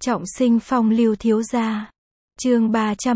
Trọng sinh phong lưu thiếu gia. Chương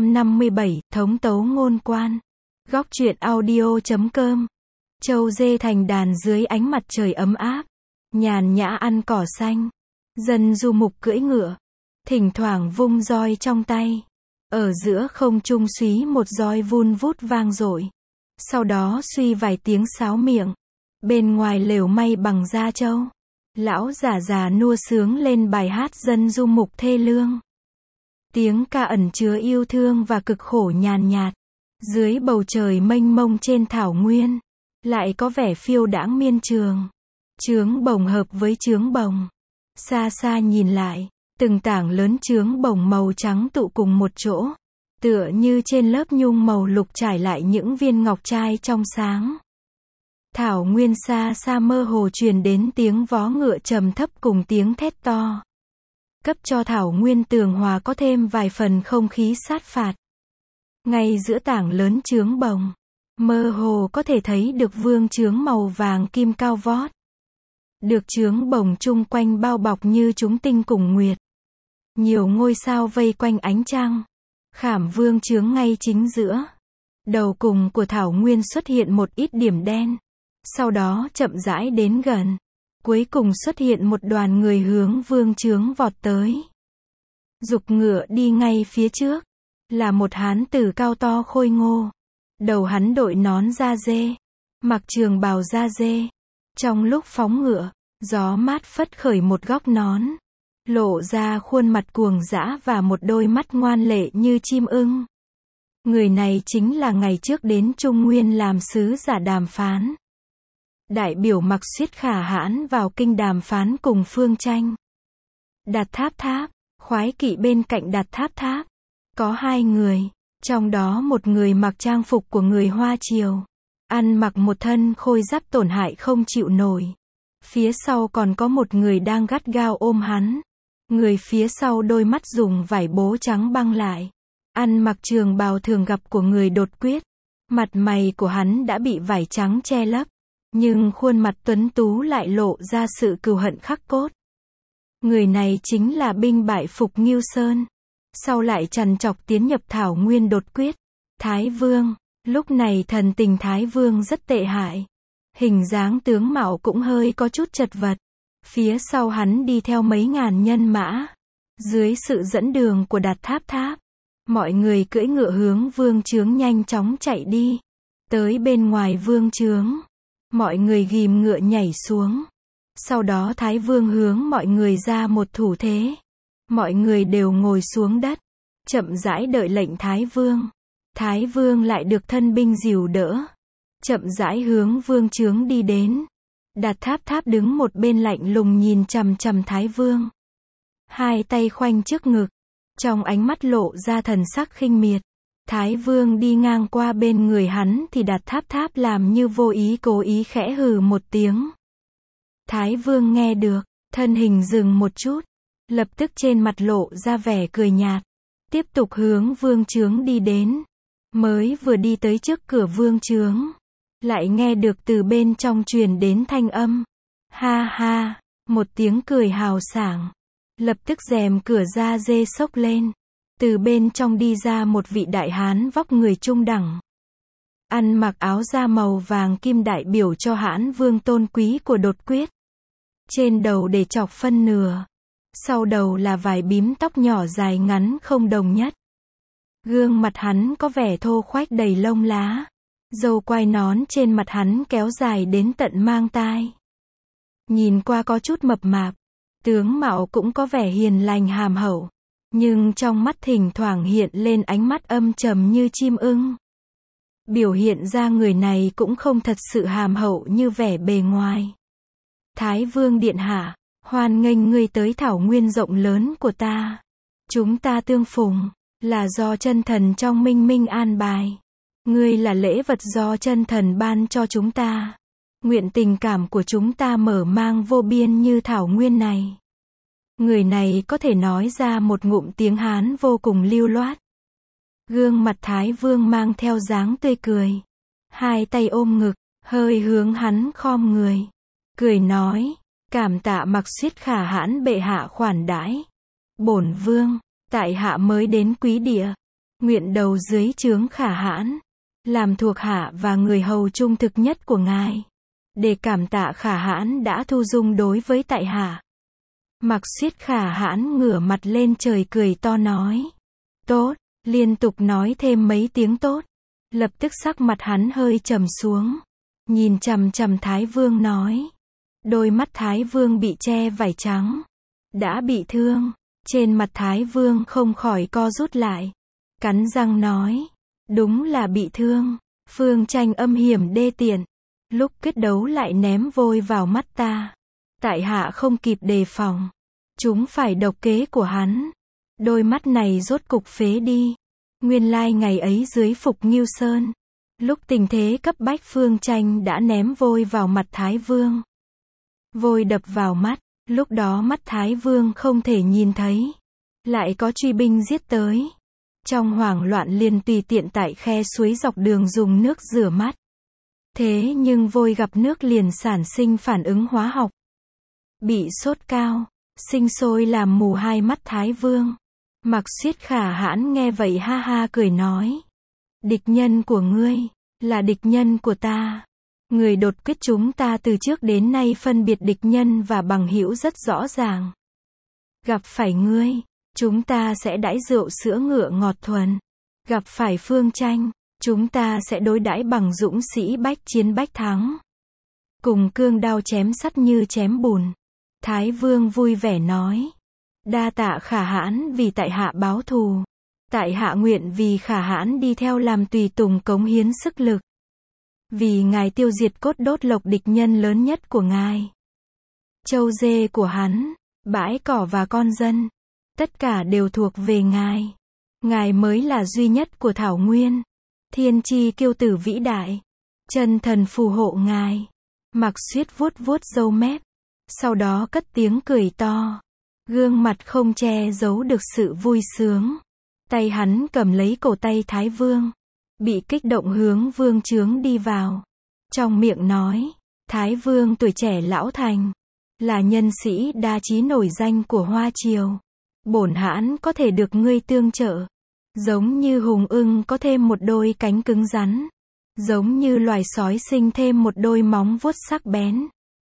357, thống tấu ngôn quan. Góc truyện audio.com. Châu dê thành đàn dưới ánh mặt trời ấm áp, nhàn nhã ăn cỏ xanh. Dân du mục cưỡi ngựa, thỉnh thoảng vung roi trong tay. Ở giữa không trung súy một roi vun vút vang dội. Sau đó suy vài tiếng sáo miệng. Bên ngoài lều may bằng da trâu, lão già già nua sướng lên bài hát dân du mục thê lương. Tiếng ca ẩn chứa yêu thương và cực khổ nhàn nhạt. Dưới bầu trời mênh mông trên thảo nguyên, lại có vẻ phiêu đãng miên trường. Chướng bồng hợp với chướng bồng. Xa xa nhìn lại, từng tảng lớn chướng bồng màu trắng tụ cùng một chỗ, tựa như trên lớp nhung màu lục trải lại những viên ngọc trai trong sáng. Thảo nguyên xa xa mơ hồ truyền đến tiếng vó ngựa trầm thấp cùng tiếng thét to, cấp cho thảo nguyên tường hòa có thêm vài phần không khí sát phạt. Ngay giữa tảng lớn chướng bồng, mơ hồ có thể thấy được vương chướng màu vàng kim cao vót, được chướng bồng chung quanh bao bọc như chúng tinh cùng nguyệt. Nhiều ngôi sao vây quanh ánh trăng. Khảm vương chướng ngay chính giữa. Đầu cùng của thảo nguyên xuất hiện một ít điểm đen. Sau đó chậm rãi đến gần. Cuối cùng xuất hiện một đoàn người hướng vương chướng vọt tới. Giục ngựa đi ngay phía trước, là một hán tử cao to khôi ngô. Đầu hắn đội nón da dê, mặc trường bào da dê. Trong lúc phóng ngựa, gió mát phất khởi một góc nón, lộ ra khuôn mặt cuồng dã và một đôi mắt ngoan lệ như chim ưng. Người này chính là ngày trước đến Trung Nguyên làm sứ giả đàm phán. Đại biểu Mặc Xuyết Khả Hãn vào kinh đàm phán cùng Phương Tranh. Đạt Tháp Tháp, khoái kỵ bên cạnh Đạt Tháp Tháp. Có hai người, trong đó một người mặc trang phục của người Hoa Triều, ăn mặc một thân khôi giáp tổn hại không chịu nổi. Phía sau còn có một người đang gắt gao ôm hắn. Người phía sau đôi mắt dùng vải bố trắng băng lại. Ăn mặc trường bào thường gặp của người đột quyết. Mặt mày của hắn đã bị vải trắng che lấp, nhưng khuôn mặt tuấn tú lại lộ ra sự cừu hận khắc cốt. Người này chính là binh bại Phục Ngưu Sơn, sau lại trằn trọc tiến nhập thảo nguyên đột quyết, Thái Vương. Lúc này thần tình Thái Vương rất tệ hại. Hình dáng tướng mạo cũng hơi có chút chật vật. Phía sau hắn đi theo mấy ngàn nhân mã. Dưới sự dẫn đường của Đạt Tháp Tháp, mọi người cưỡi ngựa hướng vương chướng nhanh chóng chạy đi. Tới bên ngoài vương chướng, mọi người ghìm ngựa nhảy xuống. Sau đó Thái Vương hướng mọi người ra một thủ thế. Mọi người đều ngồi xuống đất, chậm rãi đợi lệnh Thái Vương. Thái Vương lại được thân binh dìu đỡ, chậm rãi hướng vương chướng đi đến. Đạt Tháp Tháp đứng một bên lạnh lùng nhìn chằm chằm Thái Vương. Hai tay khoanh trước ngực, trong ánh mắt lộ ra thần sắc khinh miệt. Thái Vương đi ngang qua bên người hắn thì Đạt Tháp Tháp làm như vô ý cố ý khẽ hừ một tiếng. Thái Vương nghe được, thân hình dừng một chút, lập tức trên mặt lộ ra vẻ cười nhạt, tiếp tục hướng vương chướng đi đến. Mới vừa đi tới trước cửa vương chướng, lại nghe được từ bên trong truyền đến thanh âm. Ha ha, một tiếng cười hào sảng. Lập tức rèm cửa da dê xốc lên. Từ bên trong đi ra một vị đại hán vóc người trung đẳng. Ăn mặc áo da màu vàng kim đại biểu cho Hãn Vương tôn quý của đột quyết. Trên đầu để chọc phân nửa. Sau đầu là vài bím tóc nhỏ dài ngắn không đồng nhất. Gương mặt hắn có vẻ thô khoách đầy lông lá. Râu quai nón trên mặt hắn kéo dài đến tận mang tai. Nhìn qua có chút mập mạp. Tướng mạo cũng có vẻ hiền lành hàm hậu. Nhưng trong mắt thỉnh thoảng hiện lên ánh mắt âm trầm như chim ưng. Biểu hiện ra người này cũng không thật sự hàm hậu như vẻ bề ngoài. Thái Vương điện hạ, hoan nghênh ngươi tới thảo nguyên rộng lớn của ta. Chúng ta tương phùng, là do chân thần trong minh minh an bài. Ngươi là lễ vật do chân thần ban cho chúng ta. Nguyện tình cảm của chúng ta mở mang vô biên như thảo nguyên này. Người này có thể nói ra một ngụm tiếng Hán vô cùng lưu loát. Gương mặt Thái Vương mang theo dáng tươi cười. Hai tay ôm ngực, hơi hướng hắn khom người. Cười nói, cảm tạ Mặc Xuyết Khả Hãn bệ hạ khoản đãi. Bổn vương, tại hạ mới đến quý địa, nguyện đầu dưới trướng Khả Hãn, làm thuộc hạ và người hầu trung thực nhất của ngài, để cảm tạ Khả Hãn đã thu dung đối với tại hạ. Mặc Xuyết Khả Hãn ngửa mặt lên trời cười to nói. Tốt, liên tục nói thêm mấy tiếng tốt. Lập tức sắc mặt hắn hơi trầm xuống. Nhìn chằm chằm Thái Vương nói. Đôi mắt Thái Vương bị che vải trắng. Đã bị thương. Trên mặt Thái Vương không khỏi co rút lại. Cắn răng nói. Đúng là bị thương. Phương Tranh âm hiểm đê tiện. Lúc quyết đấu lại ném vôi vào mắt ta. Tại hạ không kịp đề phòng. Chúng phải độc kế của hắn. Đôi mắt này rốt cục phế đi. Nguyên lai ngày ấy dưới Phục Ngưu Sơn. Lúc tình thế cấp bách Phương Tranh đã ném vôi vào mặt Thái Vương. Vôi đập vào mắt. Lúc đó mắt Thái Vương không thể nhìn thấy. Lại có truy binh giết tới. Trong hoảng loạn liền tùy tiện tại khe suối dọc đường dùng nước rửa mắt. Thế nhưng vôi gặp nước liền sản sinh phản ứng hóa học. Bị sốt cao, sinh sôi làm mù hai mắt Thái Vương. Mặc Xuyết Khả Hãn nghe vậy ha ha cười nói. Địch nhân của ngươi, là địch nhân của ta. Người đột quyết chúng ta từ trước đến nay phân biệt địch nhân và bằng hữu rất rõ ràng. Gặp phải ngươi, chúng ta sẽ đãi rượu sữa ngựa ngọt thuần. Gặp phải Phương Tranh, chúng ta sẽ đối đãi bằng dũng sĩ bách chiến bách thắng. Cùng cương đao chém sắt như chém bùn. Thái Vương vui vẻ nói. Đa tạ Khả Hãn vì tại hạ báo thù. Tại hạ nguyện vì Khả Hãn đi theo làm tùy tùng cống hiến sức lực. Vì ngài tiêu diệt cốt đốt lộc địch nhân lớn nhất của ngài. Châu dê của hắn, bãi cỏ và con dân. Tất cả đều thuộc về ngài. Ngài mới là duy nhất của Thảo Nguyên. Thiên chi kiêu tử vĩ đại. Chân thần phù hộ ngài. Mặc Xuyết vuốt vuốt râu mép. Sau đó cất tiếng cười to. Gương mặt không che giấu được sự vui sướng. Tay hắn cầm lấy cổ tay Thái Vương. Bị kích động hướng vương trướng đi vào. Trong miệng nói. Thái Vương tuổi trẻ lão thành. Là nhân sĩ đa trí nổi danh của Hoa Triều. Bổn hãn có thể được ngươi tương trợ. Giống như hùng ưng có thêm một đôi cánh cứng rắn. Giống như loài sói sinh thêm một đôi móng vuốt sắc bén.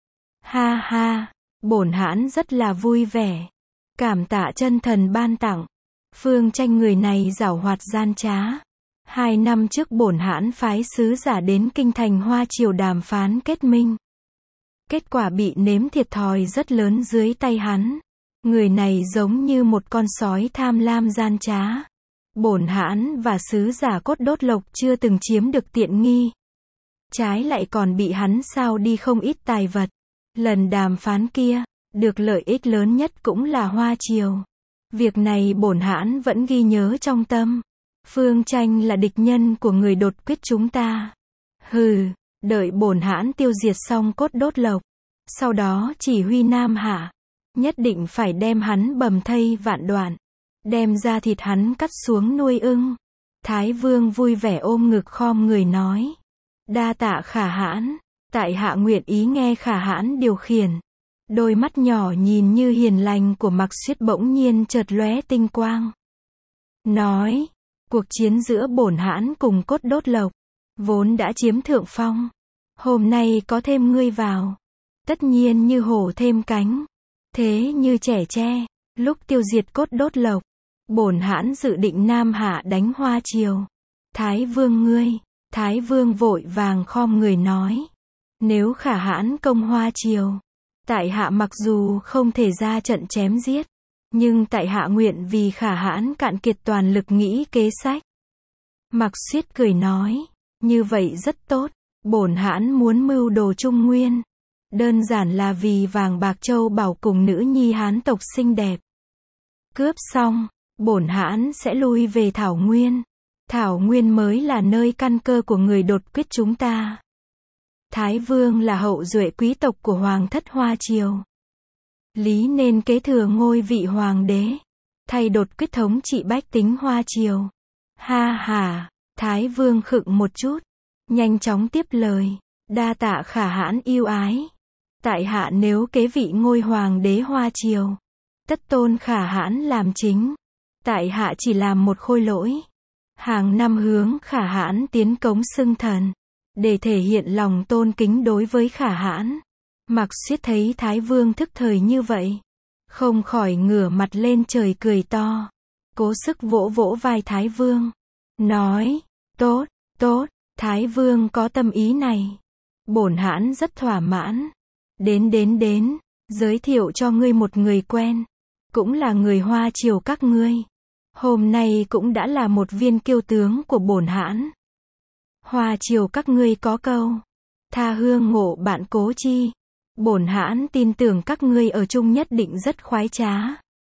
Ha ha, bổn hãn rất là vui vẻ. Cảm tạ chân thần ban tặng. Phương Tranh người này giảo hoạt gian trá. 2 năm trước bổn hãn phái sứ giả đến kinh thành Hoa Triều đàm phán kết minh. Kết quả bị nếm thiệt thòi rất lớn dưới tay hắn. Người này giống như một con sói tham lam gian trá. Bổn hãn và sứ giả cốt đốt lộc chưa từng chiếm được tiện nghi. Trái lại còn bị hắn sao đi không ít tài vật. Lần đàm phán kia, được lợi ích lớn nhất cũng là Hoa Triều. Việc này bổn hãn vẫn ghi nhớ trong tâm. Phương Tranh là địch nhân của người đột quyết chúng ta. Hừ, đợi bổn hãn tiêu diệt xong cốt đốt lộc. Sau đó chỉ huy Nam Hạ. Nhất định phải đem hắn bầm thây vạn đoạn. Đem ra thịt hắn cắt xuống nuôi ưng. Thái Vương vui vẻ ôm ngực khom người nói. Đa tạ Khả Hãn. Tại hạ nguyện ý nghe Khả Hãn điều khiển. Đôi mắt nhỏ nhìn như hiền lành của Mặc Xuyết bỗng nhiên chợt lóe tinh quang. Nói, cuộc chiến giữa bổn hãn cùng cốt đốt lộc, vốn đã chiếm thượng phong. Hôm nay có thêm ngươi vào. Tất nhiên như hổ thêm cánh. Thế như trẻ tre, lúc tiêu diệt cốt đốt lộc, bổn hãn dự định Nam Hạ đánh Hoa Triều. Thái Vương ngươi, Thái Vương vội vàng khom người nói. Nếu Khả Hãn công Hoa Triều, tại hạ mặc dù không thể ra trận chém giết, nhưng tại hạ nguyện vì Khả Hãn cạn kiệt toàn lực nghĩ kế sách. Mặc Xuyết cười nói, như vậy rất tốt, bổn hãn muốn mưu đồ Trung Nguyên. Đơn giản là vì vàng bạc châu báu cùng nữ nhi Hán tộc xinh đẹp. Cướp xong, bổn hãn sẽ lui về Thảo Nguyên. Thảo Nguyên mới là nơi căn cơ của người đột quyết chúng ta. Thái Vương là hậu duệ quý tộc của Hoàng thất Hoa Triều. Lý nên kế thừa ngôi vị hoàng đế. Thay đột quyết thống trị bách tính Hoa Triều. Ha ha, Thái Vương khựng một chút. Nhanh chóng tiếp lời. Đa tạ Khả Hãn yêu ái. Tại hạ nếu kế vị ngôi hoàng đế Hoa Triều, Tất tôn Khả Hãn làm chính. Tại hạ chỉ làm một khôi lỗi. Hàng năm hướng Khả Hãn tiến cống xưng thần. Để thể hiện lòng tôn kính đối với Khả Hãn. Mạc Xuyết thấy Thái Vương thức thời như vậy. Không khỏi ngửa mặt lên trời cười to. Cố sức vỗ vỗ vai Thái Vương. Nói, tốt, tốt, Thái Vương có tâm ý này. Bổn hãn rất thỏa mãn. Đến, giới thiệu cho ngươi một người quen. Cũng là người Hoa Triều các ngươi. Hôm nay cũng đã là một viên kiêu tướng của bổn hãn. Hoa Triều các ngươi có câu. Tha hương ngộ bạn cố chi. Bổn hãn tin tưởng các ngươi ở chung nhất định rất khoái trá.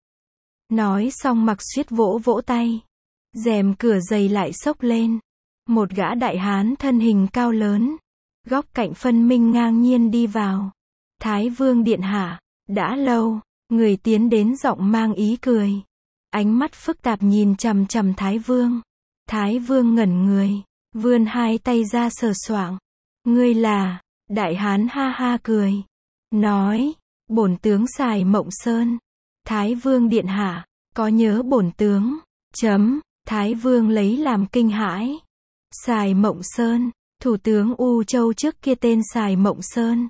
Nói xong Mạc Xuyết vỗ vỗ tay. Rèm cửa dày lại xốc lên. Một gã đại hán thân hình cao lớn. Góc cạnh phân minh ngang nhiên đi vào. Thái Vương điện hạ, đã lâu. Người tiến đến giọng mang ý cười. Ánh mắt phức tạp nhìn chằm chằm Thái Vương. Thái Vương ngẩn người. Vươn hai tay ra sờ soạng. Ngươi là, đại hán ha ha cười. Nói, bổn tướng Sài Mộng Sơn. Thái Vương điện hạ, có nhớ bổn tướng. Thái Vương lấy làm kinh hãi. Sài Mộng Sơn, thủ tướng U Châu trước kia tên Sài Mộng Sơn.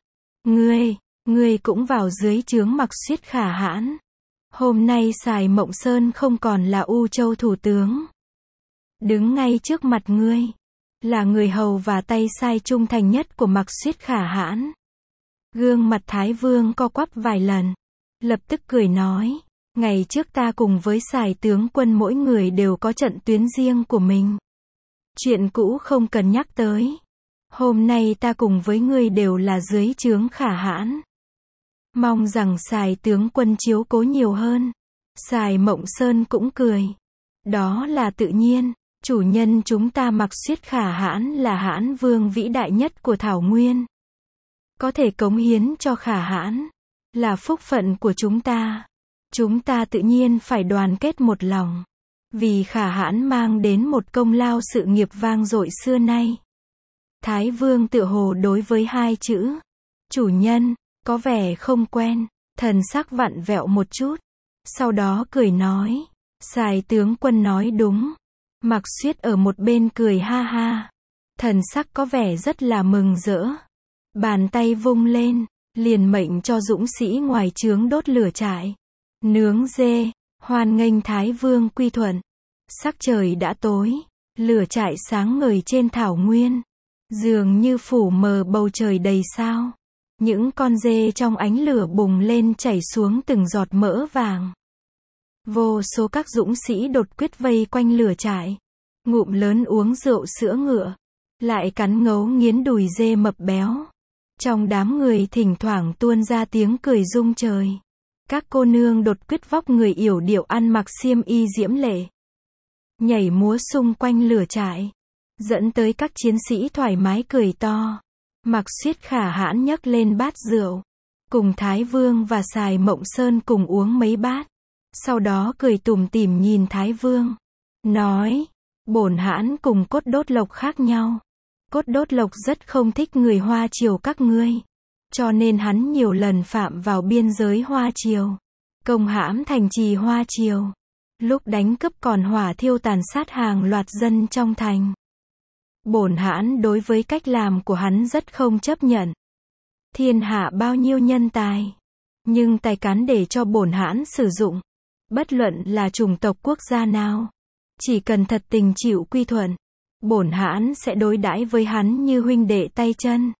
Ngươi cũng vào dưới trướng Mạc Xuyết Khả Hãn. Hôm nay Sài Mộng Sơn không còn là U Châu thủ tướng. Đứng ngay trước mặt ngươi. Là người hầu và tay sai trung thành nhất của Mạc Xuyết Khả Hãn. Gương mặt Thái Vương co quắp vài lần. Lập tức cười nói. Ngày trước ta cùng với Sài tướng quân mỗi người đều có trận tuyến riêng của mình. Chuyện cũ không cần nhắc tới. Hôm nay ta cùng với ngươi đều là dưới trướng Khả Hãn. Mong rằng Sài tướng quân chiếu cố nhiều hơn. Sài Mộng Sơn cũng cười. Đó là tự nhiên. Chủ nhân chúng ta Mạc Xuyết Khả Hãn là Hãn Vương vĩ đại nhất của Thảo Nguyên. Có thể cống hiến cho Khả Hãn. Là phúc phận của chúng ta. Chúng ta tự nhiên phải đoàn kết một lòng. Vì Khả Hãn mang đến một công lao sự nghiệp vang dội xưa nay. Thái Vương tựa hồ đối với hai chữ. Chủ nhân, có vẻ không quen. Thần sắc vặn vẹo một chút. Sau đó cười nói. Sài tướng quân nói đúng. Mạc Xuyết ở một bên cười ha ha. Thần sắc có vẻ rất là mừng rỡ. Bàn tay vung lên. Liền mệnh cho dũng sĩ ngoài trướng đốt lửa trại. Nướng dê. Hoan nghênh Thái Vương quy thuận. Sắc trời đã tối. Lửa trại sáng ngời trên thảo nguyên. Dường như phủ mờ bầu trời đầy sao. Những con dê trong ánh lửa bùng lên chảy xuống từng giọt mỡ vàng. Vô số các dũng sĩ đột quyết vây quanh lửa trại. Ngụm lớn uống rượu sữa ngựa. Lại cắn ngấu nghiến đùi dê mập béo. Trong đám người thỉnh thoảng tuôn ra tiếng cười rung trời. Các cô nương đột quyết vóc người yểu điệu ăn mặc xiêm y diễm lệ. Nhảy múa xung quanh lửa trại. Dẫn tới các chiến sĩ thoải mái cười to. Mạc Xuyết Khả Hãn nhấc lên bát rượu. Cùng Thái Vương và Sài Mộng Sơn cùng uống mấy bát. Sau đó cười tủm tỉm nhìn Thái Vương. Nói, bổn hãn cùng Cốt Đốt Lộc khác nhau. Cốt Đốt Lộc rất không thích người Hoa Triều các ngươi. Cho nên hắn nhiều lần phạm vào biên giới Hoa Triều. Công hãm thành trì Hoa Triều. Lúc đánh cướp còn hỏa thiêu tàn sát hàng loạt dân trong thành. Bổn hãn đối với cách làm của hắn rất không chấp nhận. Thiên hạ bao nhiêu nhân tài. Nhưng tài cán để cho bổn hãn sử dụng. Bất luận là chủng tộc quốc gia nào. Chỉ cần thật tình chịu quy thuận. Bổn hãn sẽ đối đãi với hắn như huynh đệ tay chân.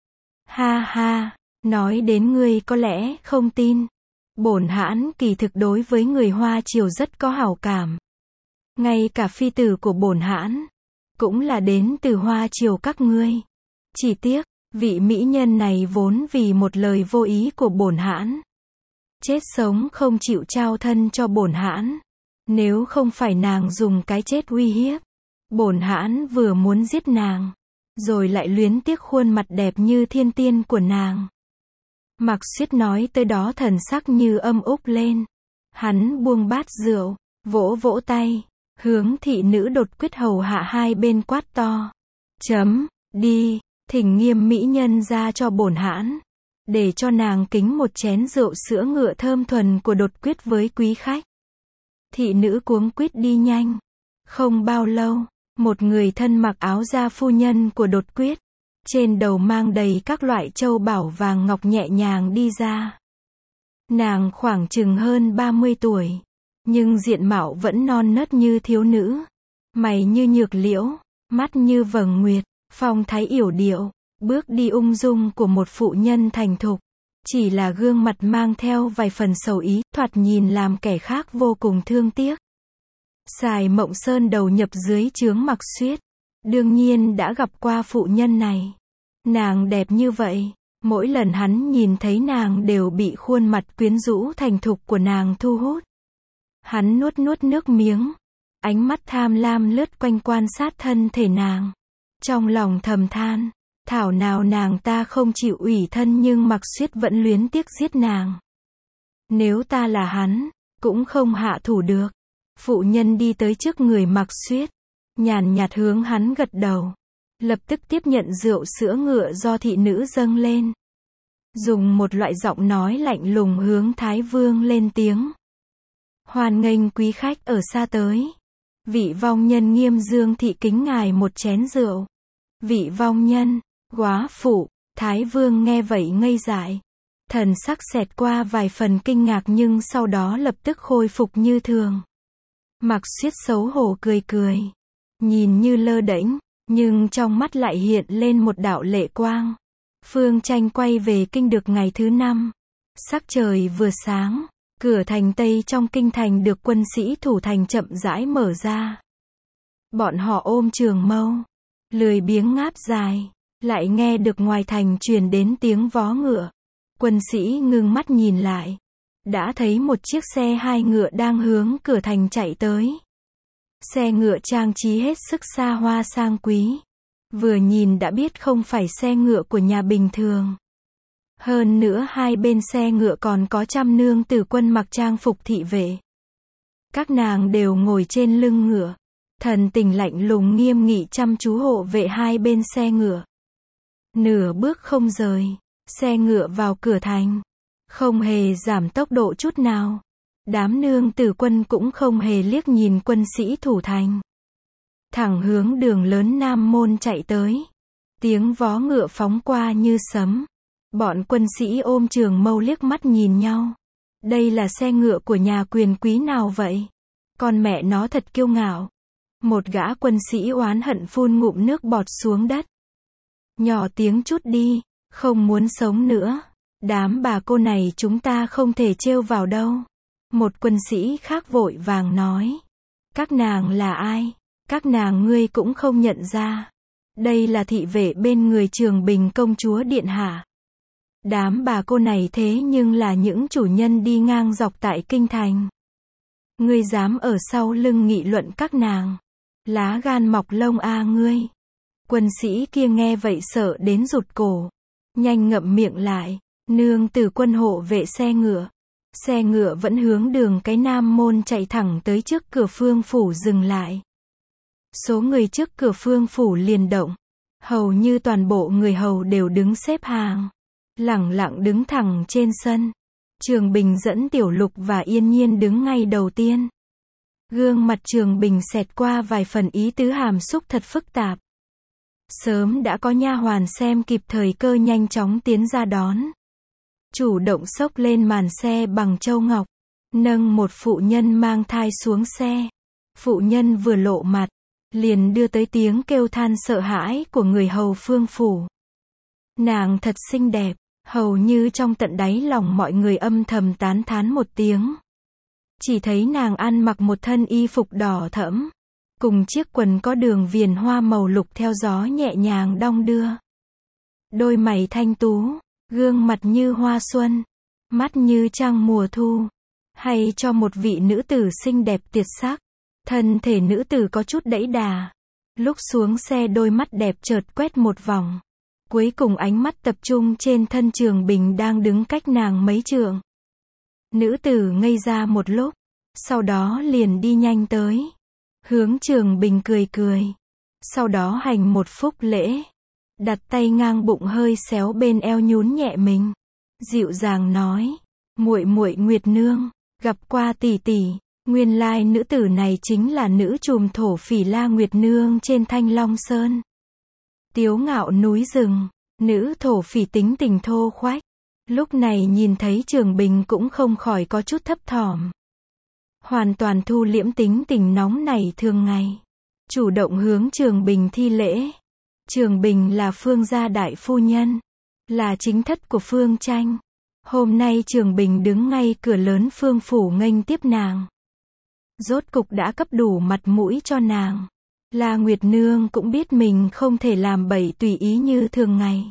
Ha ha, nói đến ngươi có lẽ không tin. Bổn hãn kỳ thực đối với người Hoa Triều rất có hảo cảm. Ngay cả phi tử của bổn hãn. Cũng là đến từ Hoa Triều các ngươi. Chỉ tiếc, vị mỹ nhân này vốn vì một lời vô ý của bổn hãn. Chết sống không chịu trao thân cho bổn hãn. Nếu không phải nàng dùng cái chết uy hiếp. Bổn hãn vừa muốn giết nàng. Rồi lại luyến tiếc khuôn mặt đẹp như thiên tiên của nàng. Mạc Xuyết nói tới đó thần sắc như âm úc lên. Hắn buông bát rượu, vỗ vỗ tay. Hướng thị nữ đột quyết hầu hạ hai bên quát to. Đi, thỉnh nghiêm mỹ nhân ra cho bổn hãn. để cho nàng kính một chén rượu sữa ngựa thơm thuần của Đột Quyết với quý khách. Thị nữ cuống quýt đi nhanh. Không bao lâu, một người thân mặc áo da phu nhân của Đột Quyết, trên đầu mang đầy các loại châu bảo vàng ngọc nhẹ nhàng đi ra. Nàng khoảng chừng hơn 30 tuổi, nhưng diện mạo vẫn non nớt như thiếu nữ, mày như nhược liễu, mắt như vầng nguyệt, phong thái yểu điệu, bước đi ung dung của một phụ nhân thành thục. Chỉ là gương mặt mang theo vài phần sầu ý, thoạt nhìn làm kẻ khác vô cùng thương tiếc. Sài Mộng Sơn đầu nhập dưới trướng Mặc Xuyết, đương nhiên đã gặp qua phụ nhân này. Nàng đẹp như vậy, mỗi lần hắn nhìn thấy nàng đều bị khuôn mặt quyến rũ thành thục của nàng thu hút. Hắn nuốt nuốt nước miếng, ánh mắt tham lam lướt quanh quan sát thân thể nàng. Trong lòng thầm than, thảo nào nàng ta không chịu ủy thân nhưng Mặc Xuyết vẫn luyến tiếc giết nàng. Nếu ta là hắn, cũng không hạ thủ được. Phụ nhân đi tới trước người Mặc Xuyết, nhàn nhạt hướng hắn gật đầu. Lập tức tiếp nhận rượu sữa ngựa do thị nữ dâng lên. Dùng một loại giọng nói lạnh lùng hướng Thái Vương lên tiếng. Hoan nghênh quý khách ở xa tới. Vị vong nhân Nghiêm Dương thị kính ngài một chén rượu. Vị vong nhân, góa phụ, Thái Vương nghe vậy ngây dại. Thần sắc xẹt qua vài phần kinh ngạc nhưng sau đó lập tức khôi phục như thường. Mặc Xuyết xấu hổ cười cười. Nhìn như lơ đễnh, nhưng trong mắt lại hiện lên một đạo lệ quang. Phương Tranh quay về kinh được ngày thứ 5. Sắc trời vừa sáng, cửa thành Tây trong kinh thành được quân sĩ thủ thành chậm rãi mở ra. Bọn họ ôm trường mâu, lười biếng ngáp dài, lại nghe được ngoài thành truyền đến tiếng vó ngựa. Quân sĩ ngưng mắt nhìn lại, đã thấy một chiếc xe 2 ngựa đang hướng cửa thành chạy tới. Xe ngựa trang trí hết sức xa hoa sang quý. Vừa nhìn đã biết không phải xe ngựa của nhà bình thường. Hơn nữa hai bên xe ngựa còn có trăm nương tử quân mặc trang phục thị vệ. Các nàng đều ngồi trên lưng ngựa. Thần tình lạnh lùng nghiêm nghị chăm chú hộ vệ hai bên xe ngựa. Nửa bước không rời. Xe ngựa vào cửa thành. Không hề giảm tốc độ chút nào. Đám nương tử quân cũng không hề liếc nhìn quân sĩ thủ thành. Thẳng hướng đường lớn Nam Môn chạy tới. Tiếng vó ngựa phóng qua như sấm. Bọn quân sĩ ôm trường mâu liếc mắt nhìn nhau. Đây là xe ngựa của nhà quyền quý nào vậy? Con mẹ nó thật kiêu ngạo. Một gã quân sĩ oán hận phun ngụm nước bọt xuống đất. Nhỏ tiếng chút đi, không muốn sống nữa. Đám bà cô này chúng ta không thể trêu vào đâu. Một quân sĩ khác vội vàng nói. Các nàng là ai? Các nàng ngươi cũng không nhận ra. Đây là thị vệ bên người Trường Bình công chúa điện hạ. Đám bà cô này thế nhưng là những chủ nhân đi ngang dọc tại kinh thành. Ngươi dám ở sau lưng nghị luận các nàng. Lá gan mọc lông a ngươi. Quân sĩ kia nghe vậy sợ đến rụt cổ. Nhanh ngậm miệng lại. Nương tử quân hộ vệ xe ngựa. Xe ngựa vẫn hướng đường cái Nam Môn chạy thẳng tới trước cửa Phương phủ dừng lại. Số người trước cửa Phương phủ liền động. Hầu như toàn bộ người hầu đều đứng xếp hàng. Lẳng lặng đứng thẳng trên sân. Trường Bình dẫn Tiểu Lục và Yên Nhiên đứng ngay đầu tiên. Gương mặt Trường Bình xẹt qua vài phần ý tứ hàm xúc thật phức tạp. Sớm đã có nha hoàn xem kịp thời cơ nhanh chóng tiến ra đón. Chủ động xốc lên màn xe bằng châu ngọc. Nâng một phụ nhân mang thai xuống xe. Phụ nhân vừa lộ mặt. Liền đưa tới tiếng kêu than sợ hãi của người hầu Phương phủ. Nàng thật xinh đẹp. Hầu như trong tận đáy lòng mọi người âm thầm tán thán một tiếng. Chỉ thấy nàng ăn mặc một thân y phục đỏ thẫm. Cùng chiếc quần có đường viền hoa màu lục theo gió nhẹ nhàng đong đưa. Đôi mày thanh tú. Gương mặt như hoa xuân. Mắt như trăng mùa thu. Hay cho một vị nữ tử xinh đẹp tuyệt sắc. Thân thể nữ tử có chút đẫy đà. Lúc xuống xe đôi mắt đẹp chợt quét một vòng. Cuối cùng ánh mắt tập trung trên thân Trường Bình đang đứng cách nàng mấy trượng. Nữ tử ngây ra một lúc. Sau đó liền đi nhanh tới. Hướng Trường Bình cười cười. Sau đó hành một phúc lễ. Đặt tay ngang bụng hơi xéo bên eo nhún nhẹ mình. dịu dàng nói, muội muội Nguyệt Nương, gặp qua tỷ tỷ, nguyên lai nữ tử này chính là nữ trùm thổ phỉ La Nguyệt Nương trên Thanh Long Sơn. Tiếu ngạo núi rừng, nữ thổ phỉ tính tình thô khoách, lúc này nhìn thấy Trường Bình cũng không khỏi có chút thấp thỏm. Hoàn toàn thu liễm tính tình nóng nảy thường ngày, chủ động hướng Trường Bình thi lễ. Trường Bình là Phương gia đại phu nhân, là chính thất của Phương Tranh. Hôm nay Trường Bình đứng ngay cửa lớn Phương phủ nghênh tiếp nàng. Rốt cục đã cấp đủ mặt mũi cho nàng. La Nguyệt Nương cũng biết mình không thể làm bậy tùy ý như thường ngày.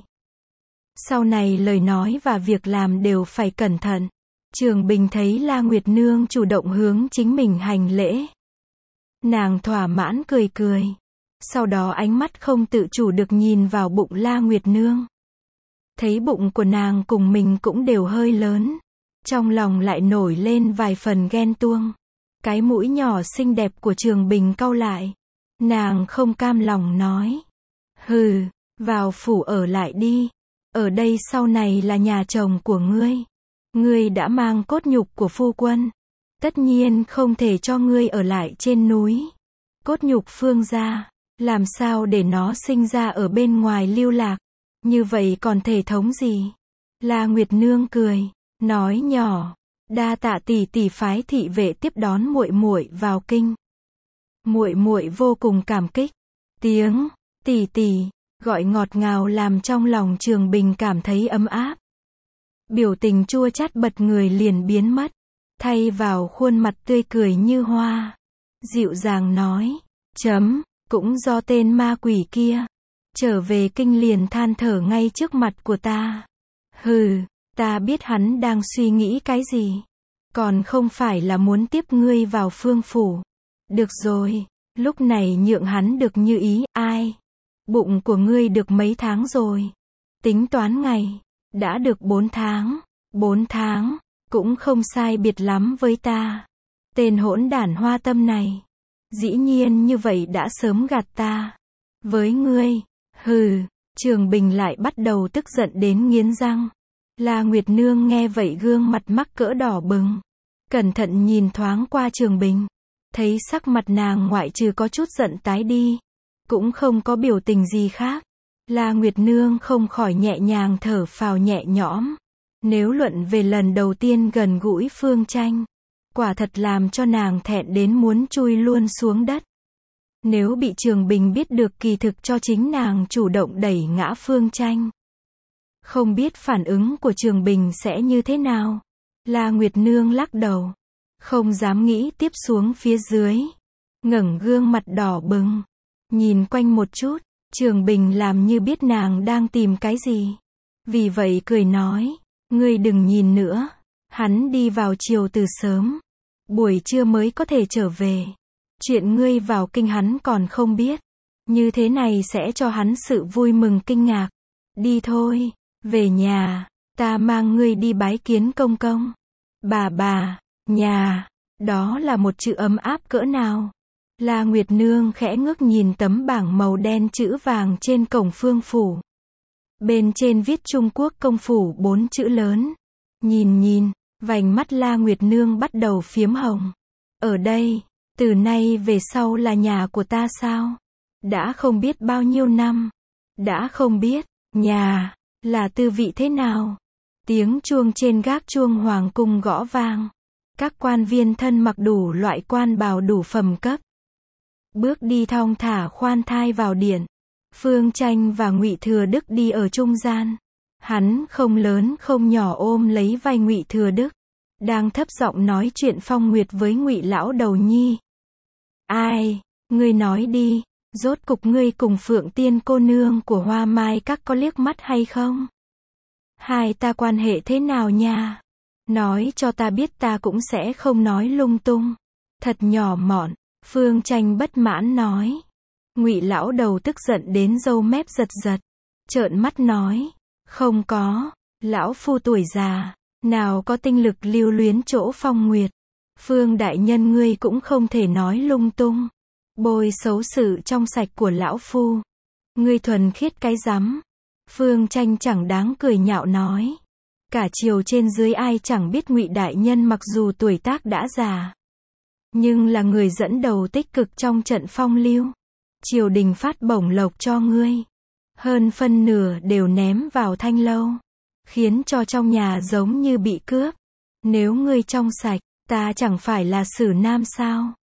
Sau này lời nói và việc làm đều phải cẩn thận. Trường Bình thấy La Nguyệt Nương chủ động hướng chính mình hành lễ. Nàng thỏa mãn cười cười. Sau đó ánh mắt không tự chủ được nhìn vào bụng La Nguyệt Nương. Thấy bụng của nàng cùng mình cũng đều hơi lớn. Trong lòng lại nổi lên vài phần ghen tuông. Cái mũi nhỏ xinh đẹp của Trường Bình cau lại. Nàng không cam lòng nói. Hừ, vào phủ ở lại đi. Ở đây sau này là nhà chồng của ngươi. Ngươi đã mang cốt nhục của phu quân. Tất nhiên không thể cho ngươi ở lại trên núi. Cốt nhục Phương gia, làm sao để nó sinh ra ở bên ngoài lưu lạc. Như vậy còn thể thống gì? La Nguyệt Nương cười, nói nhỏ, đa tạ tỷ tỷ phái thị vệ tiếp đón muội muội vào kinh. Muội muội vô cùng cảm kích. Tiếng tỷ tỷ gọi ngọt ngào làm trong lòng Trường Bình cảm thấy ấm áp. Biểu tình chua chát bật người liền biến mất, thay vào khuôn mặt tươi cười như hoa. Dịu dàng nói, cũng do tên ma quỷ kia. Trở về kinh liền than thở ngay trước mặt của ta. Hừ, ta biết hắn đang suy nghĩ cái gì. Còn không phải là muốn tiếp ngươi vào Phương phủ. Được rồi, lúc này nhượng hắn được như ý. Ai? Bụng của ngươi được mấy tháng rồi? Tính toán ngày, đã được 4 tháng. 4 tháng, cũng không sai biệt lắm với ta. Tên hỗn đản Hoa Tâm này, dĩ nhiên như vậy đã sớm gạt ta. Với ngươi, hừ, Trường Bình lại bắt đầu tức giận đến nghiến răng. La Nguyệt Nương nghe vậy gương mặt mắc cỡ đỏ bừng. Cẩn thận nhìn thoáng qua Trường Bình. Thấy sắc mặt nàng ngoại trừ có chút giận tái đi. Cũng không có biểu tình gì khác. La Nguyệt Nương không khỏi nhẹ nhàng thở phào nhẹ nhõm. Nếu luận về lần đầu tiên gần gũi Phương Tranh, quả thật làm cho nàng thẹn đến muốn chui luôn xuống đất. Nếu bị Trường Bình biết được kỳ thực cho chính nàng chủ động đẩy ngã Phương Tranh, không biết phản ứng của Trường Bình sẽ như thế nào. La Nguyệt Nương lắc đầu, không dám nghĩ tiếp xuống phía dưới. Ngẩng gương mặt đỏ bừng, nhìn quanh một chút. Trường Bình làm như biết nàng đang tìm cái gì. Vì vậy cười nói, ngươi đừng nhìn nữa. Hắn đi vào chiều từ sớm, buổi trưa mới có thể trở về. Chuyện ngươi vào kinh hắn còn không biết. Như thế này sẽ cho hắn sự vui mừng kinh ngạc. Đi thôi, về nhà, ta mang ngươi đi bái kiến công công. Bà, nhà, đó là một chữ ấm áp cỡ nào. La Nguyệt Nương khẽ ngước nhìn tấm bảng màu đen chữ vàng trên cổng Phương phủ. Bên trên viết Trung Quốc công phủ 4 chữ lớn. Nhìn, vành mắt La Nguyệt Nương bắt đầu phiếm hồng. Ở đây, từ nay về sau là nhà của ta sao? Đã không biết bao nhiêu năm. Đã không biết, nhà, là tư vị thế nào? Tiếng chuông trên gác chuông hoàng cung gõ vang. Các quan viên thân mặc đủ loại quan bào đủ phẩm cấp. Bước đi thong thả khoan thai vào điện. Phương Tranh và Ngụy Thừa Đức đi ở trung gian. Hắn không lớn không nhỏ ôm lấy vai Ngụy Thừa Đức, đang thấp giọng nói chuyện phong nguyệt với Ngụy lão đầu nhi. Ai, ngươi nói đi, rốt cục ngươi cùng Phượng Tiên cô nương của Hoa Mai các có liếc mắt hay không? Hai ta quan hệ thế nào nha? Nói cho ta biết ta cũng sẽ không nói lung tung. Thật nhỏ mọn. Phương Tranh bất mãn nói. Ngụy lão đầu tức giận đến râu mép giật giật, trợn mắt nói, không có, lão phu tuổi già, nào có tinh lực lưu luyến chỗ phong nguyệt. Phương đại nhân ngươi cũng không thể nói lung tung, bôi xấu sự trong sạch của lão phu. Ngươi thuần khiết cái rắm. Phương Tranh chẳng đáng cười nhạo nói. Cả triều trên dưới ai chẳng biết Ngụy đại nhân mặc dù tuổi tác đã già, nhưng là người dẫn đầu tích cực trong trận phong lưu. Triều đình phát bổng lộc cho ngươi, hơn phân nửa đều ném vào thanh lâu, khiến cho trong nhà giống như bị cướp. Nếu ngươi trong sạch, ta chẳng phải là Sử Nam sao?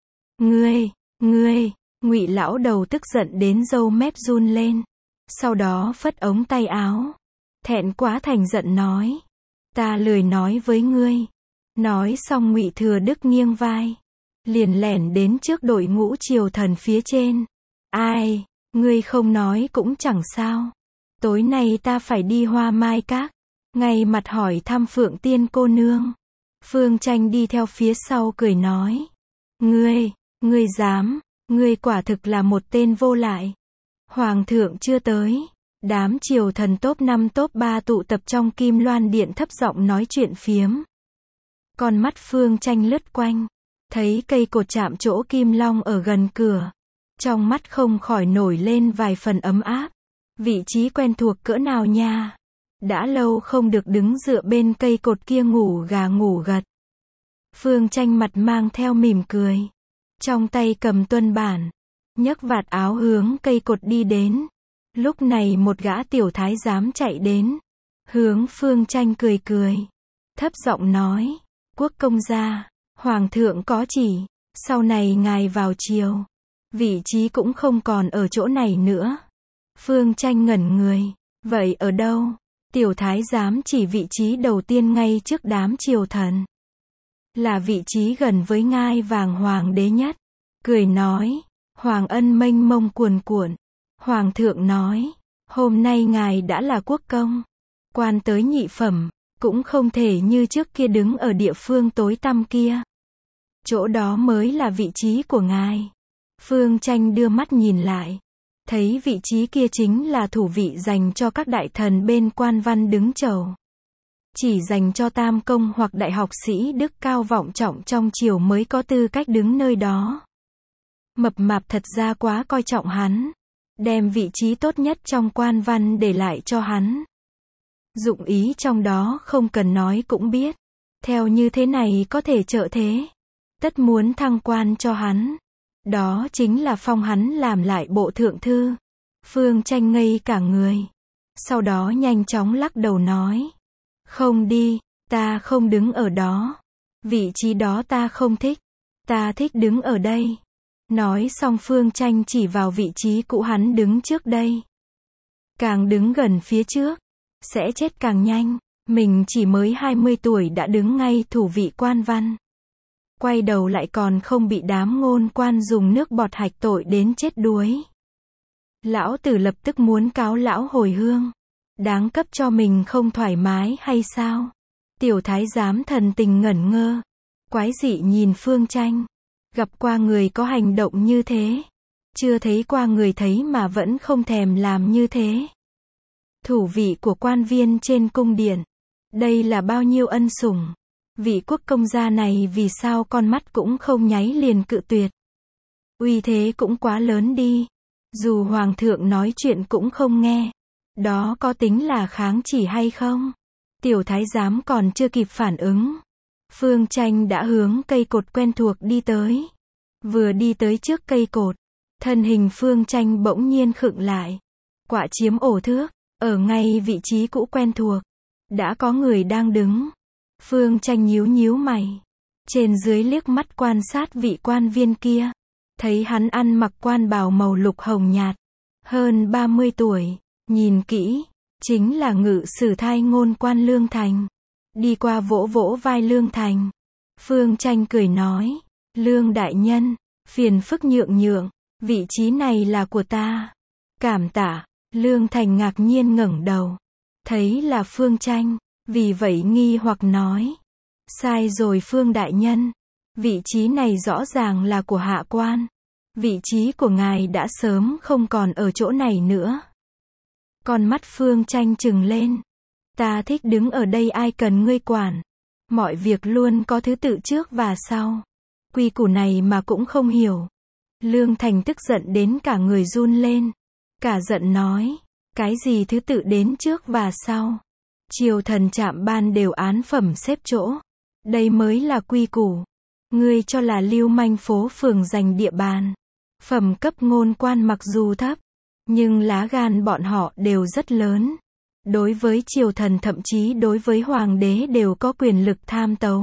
Ngươi, Ngụy lão đầu tức giận đến râu mép run lên, sau đó phất ống tay áo, thẹn quá thành giận nói, ta lười nói với ngươi. Nói xong Ngụy Thừa Đức nghiêng vai, liền lẻn đến trước đội ngũ triều thần phía trên. Ai, ngươi không nói cũng chẳng sao. Tối nay ta phải đi Hoa Mai Các, ngay mặt hỏi thăm Phượng Tiên cô nương. Phương Tranh đi theo phía sau cười nói, ngươi dám, ngươi quả thực là một tên vô lại. Hoàng thượng chưa tới, đám triều thần top 5 top 3 tụ tập trong Kim Loan Điện thấp giọng nói chuyện phiếm. Con mắt Phương Tranh lướt quanh, thấy cây cột chạm chỗ kim long ở gần cửa, trong mắt không khỏi nổi lên vài phần ấm áp. Vị trí quen thuộc cỡ nào nha. Đã lâu không được đứng dựa bên cây cột kia ngủ gà ngủ gật. Phương Tranh mặt mang theo mỉm cười, trong tay cầm tuân bản, nhấc vạt áo hướng cây cột đi đến. Lúc này một gã tiểu thái giám chạy đến, hướng Phương Tranh cười, thấp giọng nói, quốc công gia, hoàng thượng có chỉ, sau này ngài vào triều, vị trí cũng không còn ở chỗ này nữa. Phương Tranh ngẩn người, vậy ở đâu? Tiểu thái giám chỉ vị trí đầu tiên ngay trước đám triều thần, là vị trí gần với ngai vàng hoàng đế nhất. Cười nói, hoàng ân mênh mông cuồn cuộn. Hoàng thượng nói, hôm nay ngài đã là quốc công, quan tới nhị phẩm, cũng không thể như trước kia đứng ở địa phương tối tăm kia. Chỗ đó mới là vị trí của ngài. Phương Tranh đưa mắt nhìn lại, thấy vị trí kia chính là thủ vị dành cho các đại thần bên quan văn đứng chầu. Chỉ dành cho tam công hoặc đại học sĩ đức cao vọng trọng trong triều mới có tư cách đứng nơi đó. Mập mạp thật ra quá coi trọng hắn, đem vị trí tốt nhất trong quan văn để lại cho hắn. Dụng ý trong đó không cần nói cũng biết. Theo như thế này có thể trợ thế, tất muốn thăng quan cho hắn. Đó chính là phong hắn làm lại bộ thượng thư. Phương Tranh ngây cả người, sau đó nhanh chóng lắc đầu nói, không đi, ta không đứng ở đó. Vị trí đó ta không thích, ta thích đứng ở đây. Nói xong Phương Tranh chỉ vào vị trí cũ hắn đứng trước đây. Càng đứng gần phía trước, sẽ chết càng nhanh. Mình chỉ mới 20 tuổi đã đứng ngay thủ vị quan văn. Quay đầu lại còn không bị đám ngôn quan dùng nước bọt hạch tội đến chết đuối. Lão tử lập tức muốn cáo lão hồi hương. Đáng cấp cho mình không thoải mái hay sao? Tiểu thái giám thần tình ngẩn ngơ, quái dị nhìn Phương Tranh. Gặp qua người có hành động như thế, chưa thấy qua người thấy mà vẫn không thèm làm như thế. Thủ vị của quan viên trên cung điện, đây là bao nhiêu ân sủng. Vị quốc công gia này vì sao con mắt cũng không nháy liền cự tuyệt. Uy thế cũng quá lớn đi. Dù hoàng thượng nói chuyện cũng không nghe. Đó có tính là kháng chỉ hay không? Tiểu thái giám còn chưa kịp phản ứng, Phương Tranh đã hướng cây cột quen thuộc đi tới. Vừa đi tới trước cây cột, thân hình Phương Tranh bỗng nhiên khựng lại. Quạ chiếm ổ thước, ở ngay vị trí cũ quen thuộc, đã có người đang đứng. Phương Tranh nhíu nhíu mày, trên dưới liếc mắt quan sát vị quan viên kia. Thấy hắn ăn mặc quan bào màu lục hồng nhạt, hơn 30 tuổi, nhìn kỹ, chính là ngự sử thai ngôn quan Lương Thành. Đi qua vỗ vỗ vai Lương Thành. Phương Tranh cười nói, Lương đại nhân, phiền phức nhượng, vị trí này là của ta. Cảm tạ. Lương Thành ngạc nhiên ngẩng đầu, thấy là Phương Tranh, vì vậy nghi hoặc nói, sai rồi Phương đại nhân, vị trí này rõ ràng là của hạ quan. Vị trí của ngài đã sớm không còn ở chỗ này nữa. Con mắt Phương Tranh trừng lên, ta thích đứng ở đây ai cần ngươi quản. Mọi việc luôn có thứ tự trước và sau. Quy củ này mà cũng không hiểu. Lương Thành tức giận đến cả người run lên. Cả giận nói, cái gì thứ tự đến trước và sau? Triều thần chạm ban đều án phẩm xếp chỗ. Đây mới là quy củ. Ngươi cho là lưu manh phố phường giành địa bàn. Phẩm cấp ngôn quan mặc dù thấp, nhưng lá gan bọn họ đều rất lớn. Đối với triều thần thậm chí đối với hoàng đế đều có quyền lực tham tấu.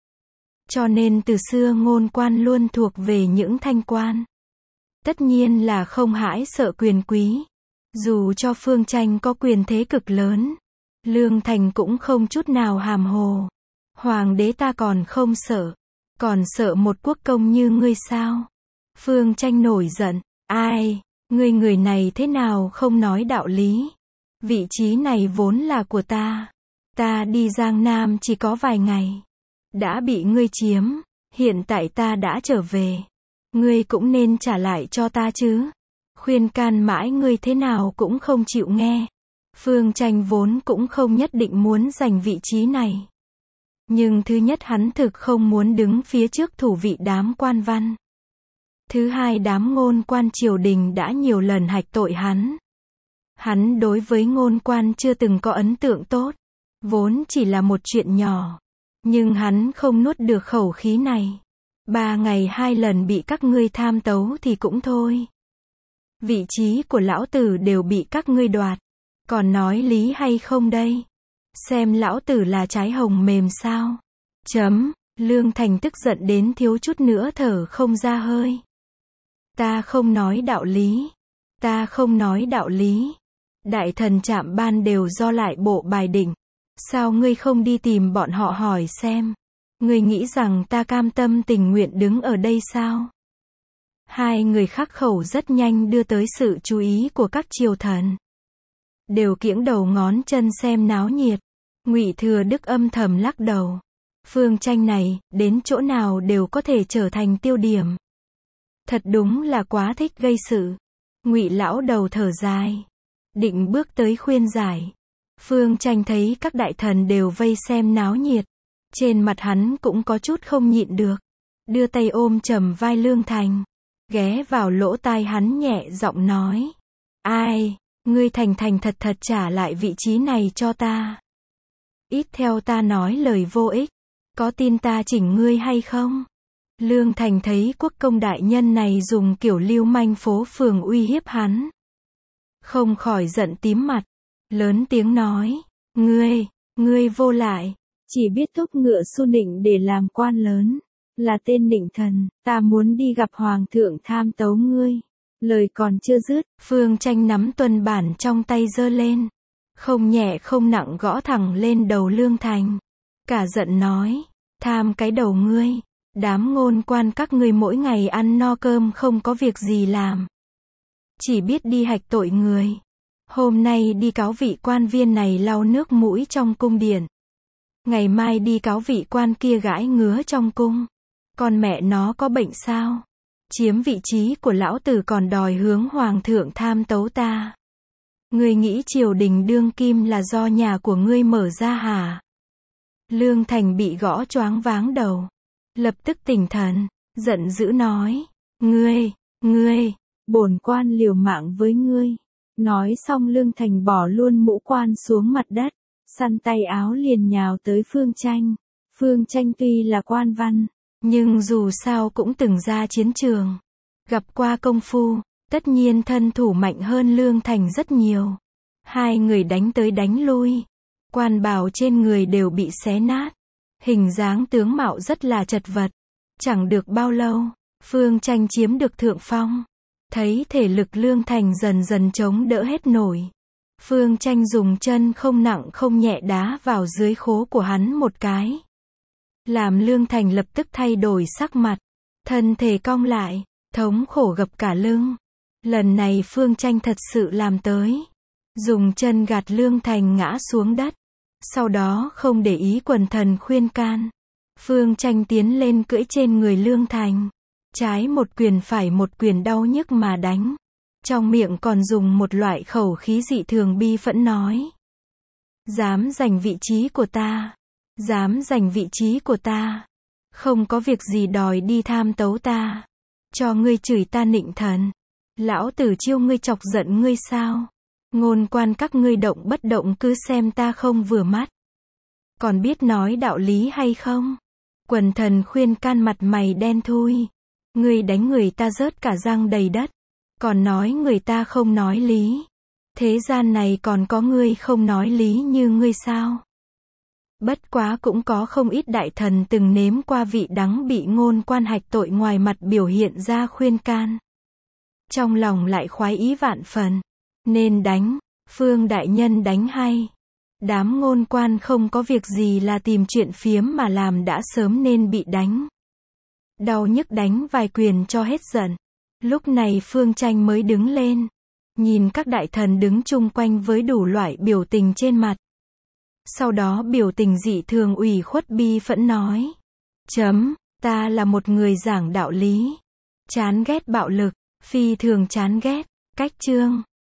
Cho nên từ xưa ngôn quan luôn thuộc về những thanh quan. Tất nhiên là không hãi sợ quyền quý. Dù cho Phương Tranh có quyền thế cực lớn, Lương Thành cũng không chút nào hàm hồ. Hoàng đế ta còn không sợ, còn sợ một quốc công như ngươi sao? Phương Tranh nổi giận, ai, ngươi người này thế nào không nói đạo lý? Vị trí này vốn là của ta đi Giang Nam chỉ có vài ngày, đã bị ngươi chiếm, hiện tại ta đã trở về, ngươi cũng nên trả lại cho ta chứ. Khuyên can mãi ngươi thế nào cũng không chịu nghe. Phương Tranh vốn cũng không nhất định muốn giành vị trí này. Nhưng thứ nhất hắn thực không muốn đứng phía trước thủ vị đám quan văn. Thứ hai đám ngôn quan triều đình đã nhiều lần hạch tội hắn. Hắn đối với ngôn quan chưa từng có ấn tượng tốt. Vốn chỉ là một chuyện nhỏ. Nhưng hắn không nuốt được khẩu khí này. 3 ngày 2 lần bị các ngươi tham tấu thì cũng thôi. Vị trí của lão tử đều bị các ngươi đoạt. Còn nói lý hay không đây? Xem lão tử là trái hồng mềm sao? Lương Thành tức giận đến thiếu chút nữa thở không ra hơi. Ta không nói đạo lý. Ta không nói đạo lý. Đại thần Trạm Ban đều do lại bộ bài định. Sao ngươi không đi tìm bọn họ hỏi xem? Ngươi nghĩ rằng ta cam tâm tình nguyện đứng ở đây sao? Hai người khắc khẩu rất nhanh đưa tới sự chú ý của các triều thần. Đều kiễng đầu ngón chân xem náo nhiệt. Ngụy Thừa Đức âm thầm lắc đầu. Phương Tranh này, đến chỗ nào đều có thể trở thành tiêu điểm. Thật đúng là quá thích gây sự. Ngụy lão đầu thở dài. Định bước tới khuyên giải. Phương Tranh thấy các đại thần đều vây xem náo nhiệt. Trên mặt hắn cũng có chút không nhịn được. Đưa tay ôm chầm vai Lương Thành. Ghé vào lỗ tai hắn nhẹ giọng nói. Ai, ngươi thành thành thật thật trả lại vị trí này cho ta. Ít theo ta nói lời vô ích. Có tin ta chỉnh ngươi hay không? Lương Thành thấy quốc công đại nhân này dùng kiểu lưu manh phố phường uy hiếp hắn. Không khỏi giận tím mặt. Lớn tiếng nói. Ngươi vô lại. Chỉ biết thúc ngựa xu nịnh để làm quan lớn. Là tên nịnh thần. Ta muốn đi gặp hoàng thượng tham tấu ngươi. Lời còn chưa dứt. Phương Tranh nắm tuần bản trong tay giơ lên. Không nhẹ không nặng gõ thẳng lên đầu Lương Thành. Cả giận nói. Tham cái đầu ngươi. Đám ngôn quan các ngươi mỗi ngày ăn no cơm không có việc gì làm. Chỉ biết đi hạch tội người. Hôm nay đi cáo vị quan viên này lau nước mũi trong cung điện. Ngày mai đi cáo vị quan kia gãi ngứa trong cung. Con mẹ nó có bệnh sao? Chiếm vị trí của lão tử còn đòi hướng hoàng thượng tham tấu ta. Ngươi nghĩ triều đình đương kim là do nhà của ngươi mở ra hả? Lương Thành bị gõ choáng váng đầu. Lập tức tỉnh thần, giận dữ nói. Ngươi, bổn quan liều mạng với ngươi. Nói xong Lương Thành bỏ luôn mũ quan xuống mặt đất. Săn tay áo liền nhào tới Phương Tranh. Phương Tranh tuy là quan văn, nhưng dù sao cũng từng ra chiến trường. Gặp qua công phu, tất nhiên thân thủ mạnh hơn Lương Thành rất nhiều. Hai người đánh tới đánh lui. Quan bào trên người đều bị xé nát. Hình dáng tướng mạo rất là chật vật. Chẳng được bao lâu, Phương Tranh chiếm được thượng phong. Thấy thể lực Lương Thành dần dần chống đỡ hết nổi. Phương Tranh dùng chân không nặng không nhẹ đá vào dưới khố của hắn một cái. Làm Lương Thành lập tức thay đổi sắc mặt. Thân thể cong lại, thống khổ gập cả lưng. Lần này Phương Tranh thật sự làm tới. Dùng chân gạt Lương Thành ngã xuống đất. Sau đó không để ý quần thần khuyên can. Phương Tranh tiến lên cưỡi trên người Lương Thành. Trái một quyền phải một quyền đau nhức mà đánh. Trong miệng còn dùng một loại khẩu khí dị thường bi phẫn nói. Dám giành vị trí của ta. Dám giành vị trí của ta. Không có việc gì đòi đi tham tấu ta. Cho ngươi chửi ta nịnh thần. Lão tử chiêu ngươi chọc giận ngươi sao? Ngôn quan các ngươi động bất động cứ xem ta không vừa mắt. Còn biết nói đạo lý hay không? Quần thần khuyên can mặt mày đen thui. Ngươi đánh người ta rớt cả răng đầy đất. Còn nói người ta không nói lý. Thế gian này còn có ngươi không nói lý như ngươi sao? Bất quá cũng có không ít đại thần từng nếm qua vị đắng bị ngôn quan hạch tội, ngoài mặt biểu hiện ra khuyên can. Trong lòng lại khoái ý vạn phần. Nên đánh, Phương đại nhân đánh hay. Đám ngôn quan không có việc gì là tìm chuyện phiếm mà làm đã sớm nên bị đánh. Đau nhức đánh vài quyền cho hết giận. Lúc này Phương Tranh mới đứng lên. Nhìn các đại thần đứng chung quanh với đủ loại biểu tình trên mặt. Sau đó biểu tình dị thường ủy khuất bi phẫn nói. Ta là một người giảng đạo lý. Chán ghét bạo lực, phi thường chán ghét. Cách chương